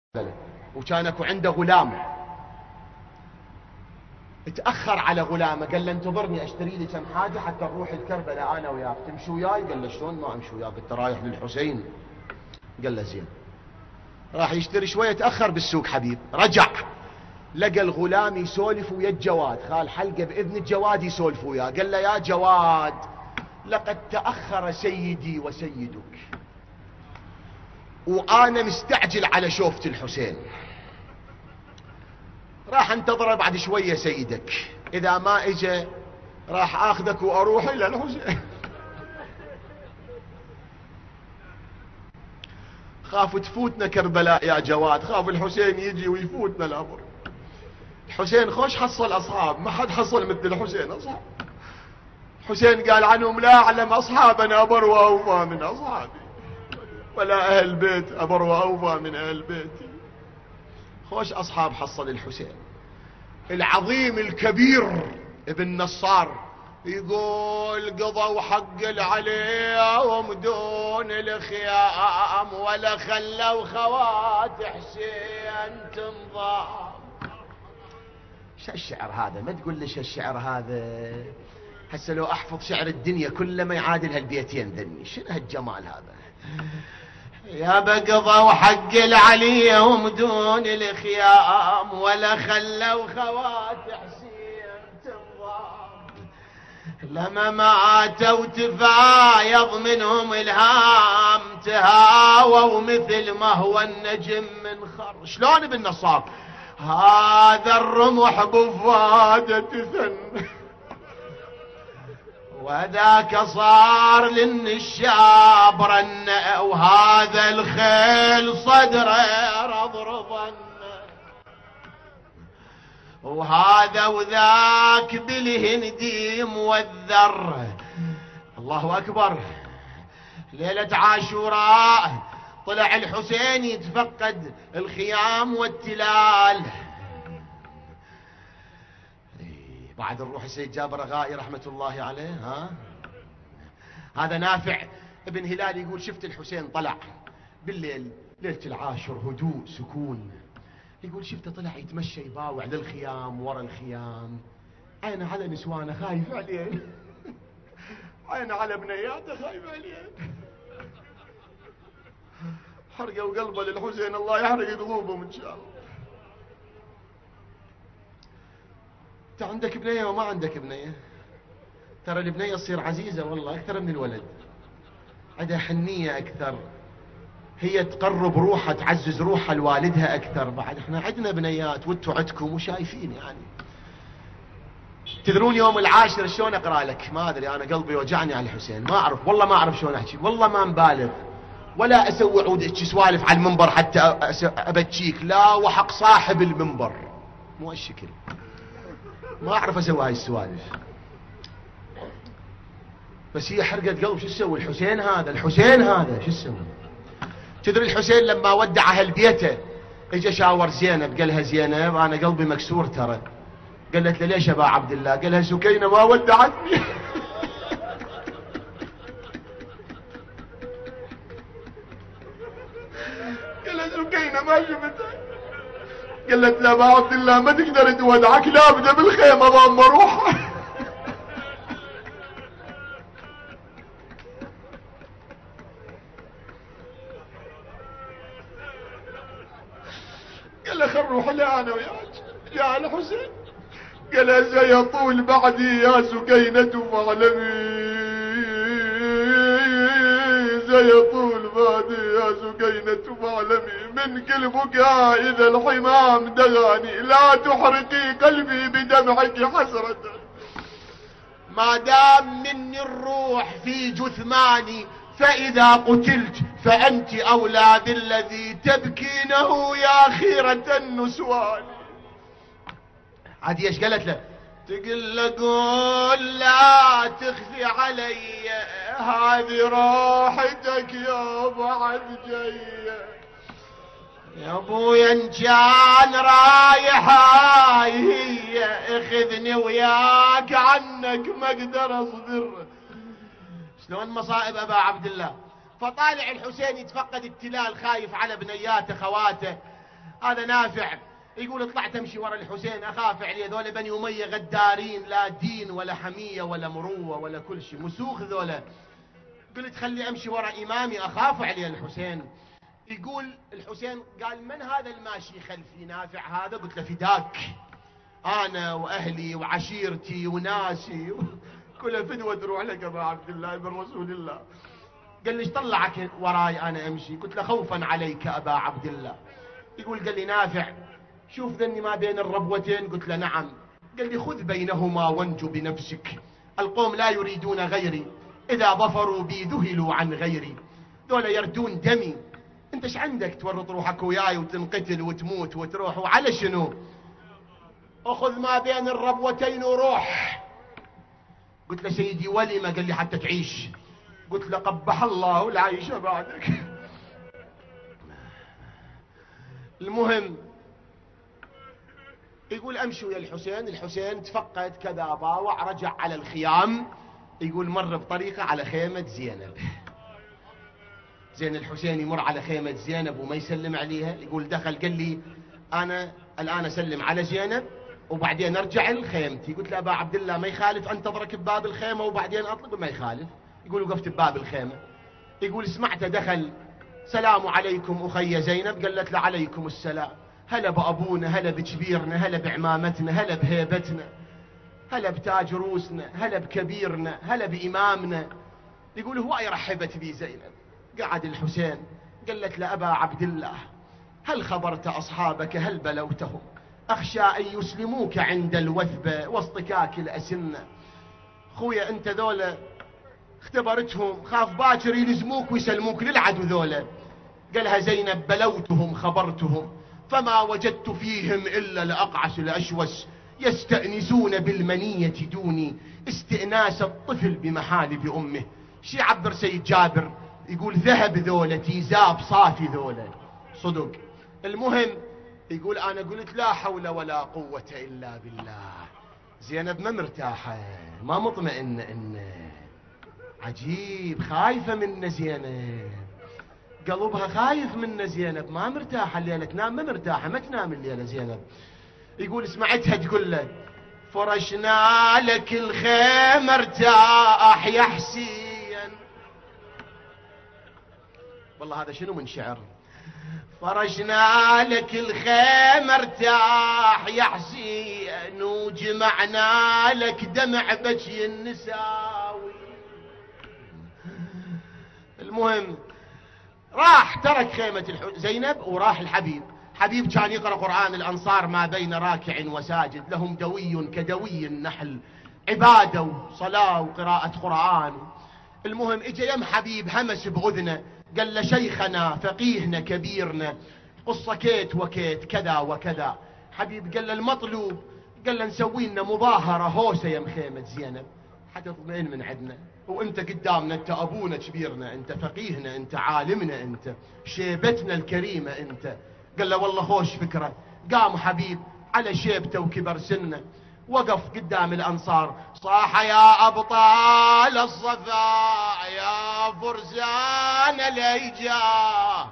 وكان اكو عنده غلام، تأخر على غلامه، قال له انتظرني اشتري لي كم حاجة حتى نروح الكربلاء انا وياك، تمشي وياي؟ قال له شلون ما امشي وياك، انت رايح للحسين؟ قال له زين. راح يشتري شوية، تأخر بالسوق حبيب، رجع لقى الغلام يسولف ويا الجواد، خال حلقه بإذن الجواد يسولف وياه، قال له يا جواد لقد تأخر سيدي وسيدك وأنا مستعجل على شوفة الحسين، راح انتظره بعد شوية سيدك، إذا ما إجا راح آخذك وأروح إلى الحسين. خاف تفوتنا كربلاء يا جواد، خاف الحسين يجي ويفوتنا الأمر. الحسين خوش حصل أصحاب، ما حد حصل مثل الحسين أصحاب. حسين قال عنهم لا أعلم أصحابنا أبر وأوفى من أصحابي، ولا أهل بيت أبر وأوفى من أهل بيتي. خوش أصحاب حصل الحسين العظيم الكبير. ابن نصار يقول قضوا حق عليهم دون الخيام ولا خلوا خوات حسين تنضام. شو الشعر هذا؟ ما تقول لي شو الشعر هذا؟ هسه لو احفظ شعر الدنيا كله ما يعادل هالبيتين ذني. شنو هالجمال هذا؟ يا بقضوا حق عليهم دون الخيام ولا خلوا خوات حسين تنضام. لما ماتوا تفايض منهم الهام، تهاووا مثل ما هو النجم من خر. شلون ابن نصار؟ هذا الرمح بفادة ثن وذاك صار للنشاب رن، وهذا الخيل صدره رضرضن، وهذا وذاك بالهندي موذر. الله أكبر. ليلة عاشوراء طلع الحسين يتفقد الخيام والتلال. بعد الروح السيد جابر غائي رحمة الله عليه. هذا نافع ابن هلال يقول شفت الحسين طلع بالليل ليلة العاشر، هدوء سكون، يقول شفته طلع يتمشى يباوع للخيام ورا الخيام، عينه على نسوانه خايف عليه، عينه على بنياته خايف عليه. حرقوا قلبه للحسين، الله يحرق قلوبهم ان شاء الله. انت عندك بنيه وما عندك بنيه، ترى البنيه تصير عزيزه والله اكثر من الولد، عندها حنيه اكثر، هي تقرب روحها تعزز روحها لوالدها اكثر. بعد احنا عندنا بنيات وانتوا عندكم وشايفين يعني. تدرون يوم العاشر شلون اقرا لك؟ ما ادري، انا قلبي وجعني على الحسين، ما اعرف والله، ما اعرف شلون احكي، والله ما مبالغ، ولا اسوي عود سوالف على المنبر حتى ابتشيك، لا وحق صاحب المنبر مو هالشكل، ما اعرف اسوي هاي السوالف، بس هي حرقت قلب. شو اسوي الحسين هذا؟ الحسين هذا شو اسوي؟ تدري الحسين لما ودع اهل بيته اجى شاور زينب، قال لها زينب انا قلبي مكسور ترى. قالت له ليش يا ابا عبد الله؟ قال لها سكينه ما ودعتني. قال لها سكينه ما شفتك. قالت له ابا عبد الله ما تقدر تودعك، لابده بالخيمه ضام روحها. قال له خل نروح لها انا وياك. جاء الحسين قال سيطول بعدي يا سكينة فاعلمي، سيطول بعدي يا سكينة فاعلمي، من كل بكاء إذا الحمام دغاني، لا تحرقي قلبي بدمعك حسرة، ما دام مني الروح في جثماني، فإذا قتلت فأنت أولى بالذي تبكينه يا خيرة النسوان. عاد ايش قالت له؟ تقول له قول لا تخفي علي، هذه راحتك يا بعد جايه، يا ابويا ان كان رايح هاي هي، اخذني وياك عنك ما اقدر اصبر. شلون مصائب ابا عبد الله. فطالع الحسين يتفقد التلال خايف على بنياته خواته، هذا نافع يقول طلعت امشي ورا الحسين اخاف عليه، ذولا بني اميه غدارين، لا دين ولا حميه ولا مروه ولا كل شيء، مسوخ ذولا. قلت خلي امشي ورا امامي اخاف عليه الحسين. يقول الحسين قال من هذا الماشي خلفي؟ نافع هذا. قلت له فداك، انا واهلي وعشيرتي وناسي كلها فدوه تروح لك ابا عبد الله بن رسول الله. قال لي ايش طلعك وراي انا امشي؟ قلت له خوفا عليك ابا عبد الله. يقول قال لي نافع شوف ذني ما بين الربوتين. قلت له نعم. قال لي خذ بينهما وانجو بنفسك، القوم لا يريدون غيري، اذا ظفروا بي ذهلوا عن غيري، دول يردون دمي، انت ايش عندك تورط روحك وياي وتنقتل وتموت وتروح، وعلى شنو؟ اخذ ما بين الربوتين وروح. قلت له سيدي ولما؟ قال لي حتى تعيش. قلت له قبح الله العيش بعدك. المهم يقول امشي ويا الحسين. الحسين تفقد كذا باوع، رجع على الخيام. يقول مر بطريقه على خيمه زينب. زين الحسين يمر على خيمه زينب وما يسلم عليها. يقول دخل قال لي انا الان اسلم على زينب وبعدين ارجع لخيمتي. قلت له ابا عبد الله ما يخالف انتظرك بباب الخيمه وبعدين اطلب؟ ما يخالف. يقول وقفت بباب الخيمه. يقول سمعته دخل سلام عليكم اخي زينب. قالت له عليكم السلام، هلا بابونا، هلا بكبيرنا، هلا بعمامتنا، هلا بهيبتنا، هلا بتاج روسنا، هلا بكبيرنا، هلا بامامنا. يقول هواي رحبت بي زينب. قعد الحسين قالت له ابا عبد الله هل خبرت اصحابك هل بلوتهم؟ اخشى ان يسلموك عند الوثبه واصطكاك الاسنه. خويا انت ذولا اختبرتهم، خاف باكر يلزموك ويسلموك للعدو ذولا. قالها زينب بلوتهم خبرتهم، فما وجدت فيهم الا الاقعس الاشوس، يستأنسون بالمنية دوني استئناس الطفل بمحالب امه. شي عبر سيد جابر يقول ذهب ذولا تيزاب صافي ذولا صدق. المهم يقول انا قلت لا حول ولا قوة الا بالله. زينب ما مرتاحة، ما مطمئنة، إن عجيب خايفة منا زينب، قلبها خايف منا زينب، ما مرتاحة الليلة، تنام ما مرتاحة، ما تنام الليلة زينب. يقول سمعتها تقول له فرشنا لك الخيمة ارتاح يا حسين. والله هذا شنو من شعر. فرشنا لك الخيمة ارتاح يا حسين، وجمعنا لك دمع بكي النساوي. المهم راح ترك خيمة زينب وراح الحبيب. حبيب كان يقرأ قرآن الأنصار ما بين راكع وساجد، لهم دوي كدوي النحل، عبادة وصلاة وقراءة قرآن. المهم اجى يم حبيب همس بأذنه قال له شيخنا فقيهنا كبيرنا قصة كيت وكيت كذا وكذا. حبيب قال له المطلوب، قال له نسوي لنا مظاهرة هوسة يم خيمة زينب حتى تطمئن من عندنا، وانت قدامنا، انت ابونا كبيرنا، انت فقيهنا، انت عالمنا، انت شيبتنا الكريمة انت. قال له والله خوش فكرة. قام حبيب على شيبته وكبر سنه وقف قدام الأنصار صاح يا أبطال الصفا يا فرسان الهيجا.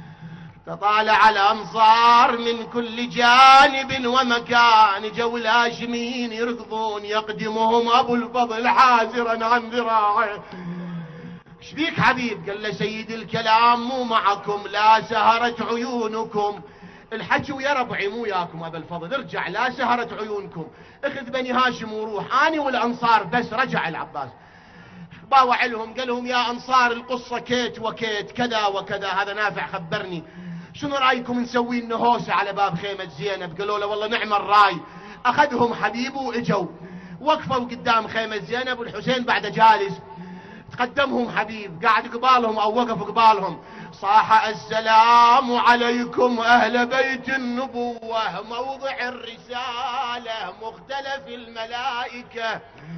تطالع الأنصار من كل جانب ومكان، جو الهاشميين يركضون يقدمهم أبو الفضل حازرا عن ذراعه. ايش بيك حبيب؟ قال له سيد الكلام مو معكم، لا سهرت عيونكم، الحكي ويا ربعي مو ياكم ابا الفضل، ارجع لا سهرت عيونكم، اخذ بني هاشم وروح، اني والانصار بس. رجع العباس باوع لهم قال لهم يا انصار القصه كيت وكيت كذا وكذا، هذا نافع خبرني، شنو رايكم نسوي لنا هوسه على باب خيمه زينب؟ قالوا له والله نعم الراي. اخذهم حبيب واجوا وقفوا قدام خيمه زينب، والحسين بعد جالس. تقدمهم حبيب قاعد قبالهم او وقف قبالهم، صاح السلام عليكم أهل بيت النبوة، موضع الرسالة مختلف الملائكة،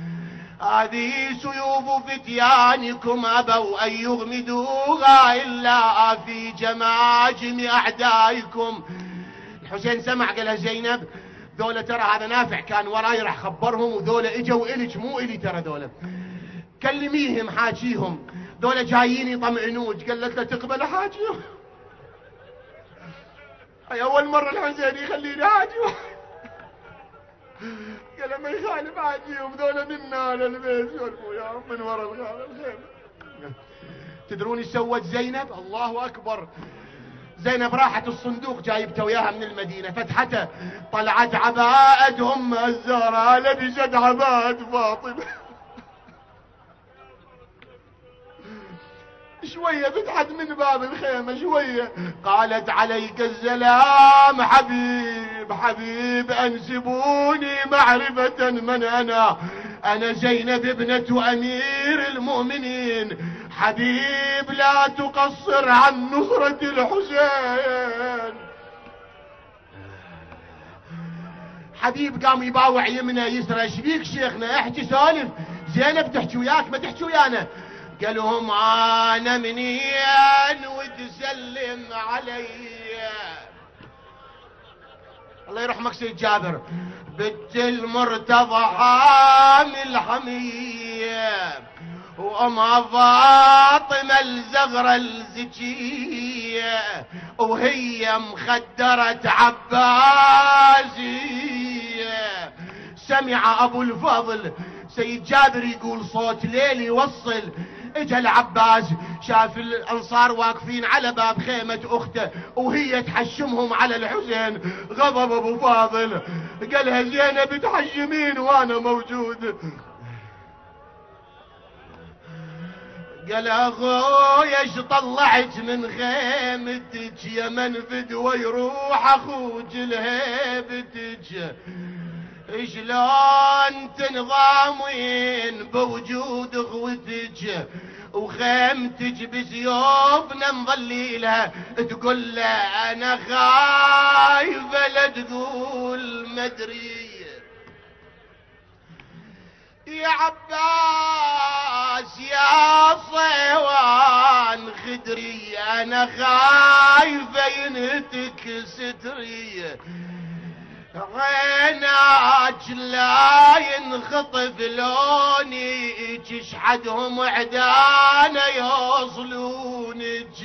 هذه سيوف فتيانكم أبوا أن يغمدوها إلا في جماجم أعدائكم. الحسين سمع قالها زينب ذولا ترى هذا نافع كان وراي راح خبرهم، وذولا اجوا إلك مو إلي، ترى ذولا كلميهم حاجيهم، ذولا جايين يطمئنوك. قالت له تقبل حاجيهم؟ هاي اول مرة الحسين يخليني حاجي قال ما يخالف حاجيهم ذولا منا على البيت يسولفوا يا من ورا الخيمة. تدرون ايش سوت زينب؟ الله اكبر. زينب راحت الصندوق جايبته وياها من المدينة، فتحته طلعت عباءة ام الزهراء لبست عباءة فاطمة. شوية فتحت من باب الخيمة شوية، قالت عليك السلام حبيب حبيب، انسبوني معرفة من انا زينب ابنة امير المؤمنين، حبيب لا تقصر عن نصرة الحسين. حبيب قام يباوع يمنى يسرى، ايش بيك شيخنا احكي سالف، زينب تحكي وياك ما تحكي ويانا. قالهم انا منين وتسلم علي، الله يرحمك سيد جابر، بنت المرتضى حامل حمية، وامها فاطمة الزغرة الزكية، وهي مخدرة عباسية. سمع ابو الفضل سيد جابر يقول صوت ليل يوصل، اجا العباس شاف الانصار واقفين على باب خيمة اخته وهي تحشمهم على الحسين، غضب ابو فاضل قالها زينب تحشمين وانا موجود. قال اخويا ايش طلعت من خيمتك يا منفد ويروح اخوك لهيبتك، شلون تنظامين بوجود اخوتك وخيمتك بسيوفنا مظليلها، تقول له انا خايفه لا تقول مدري. يا عباس يا صيوان خدري انا خايفه ينهتك ستري، عيناك لا ينخطف لوني تشحدهم عدانا يوصلونك،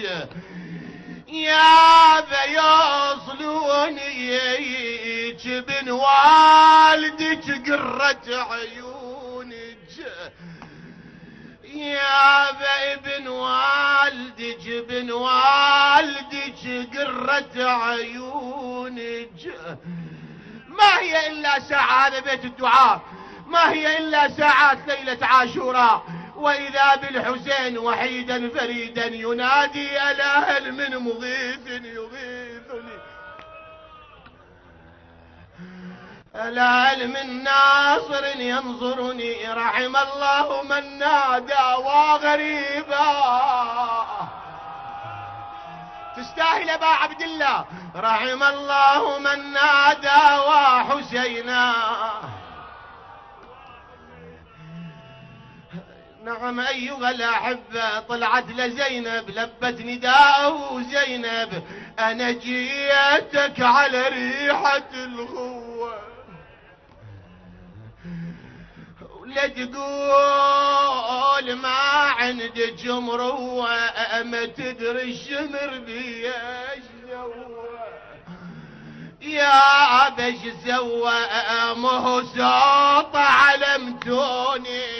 يا بيوصلوني بن والدك قرة عيونك، يا ابن والدك بن والدك قرة عيونك. ما هي إلا ساعة، هذا بيت الدعاء، ما هي إلا ساعات ليلة عاشوراء، وإذا بالحسين وحيدا فريدا ينادي ألا هل من مغيث يغيثني، ألا هل من ناصر ينصرني، رحم الله من نادى وغريبا. تستاهل ابا عبد الله، رحم الله من نادى وحسينا. نعم ايها الاحبه، طلعت لزينب لبت نداءه زينب، انا جيتك على ريحه الخوه، لا تقول ما عندك مروه، ما تدري الشمر بيش سوى، يا بش سوى، مو صوت علمتوني